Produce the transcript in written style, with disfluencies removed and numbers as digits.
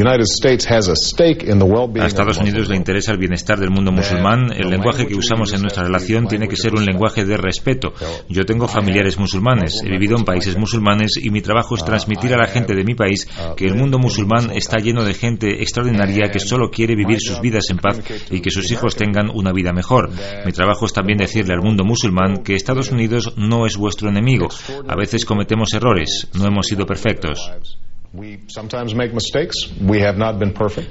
A Estados Unidos le interesa el bienestar del mundo musulmán. El lenguaje que usamos en nuestra relación tiene que ser un lenguaje de respeto. Yo tengo familiares musulmanes, he vivido en países musulmanes y mi trabajo es transmitir a la gente de mi país que el mundo musulmán está lleno de gente extraordinaria que solo quiere vivir sus vidas en paz y que sus hijos tengan una vida mejor. Mi trabajo es también decirle al mundo musulmán que Estados Unidos no es vuestro enemigo. A veces cometemos errores, no hemos sido perfectos.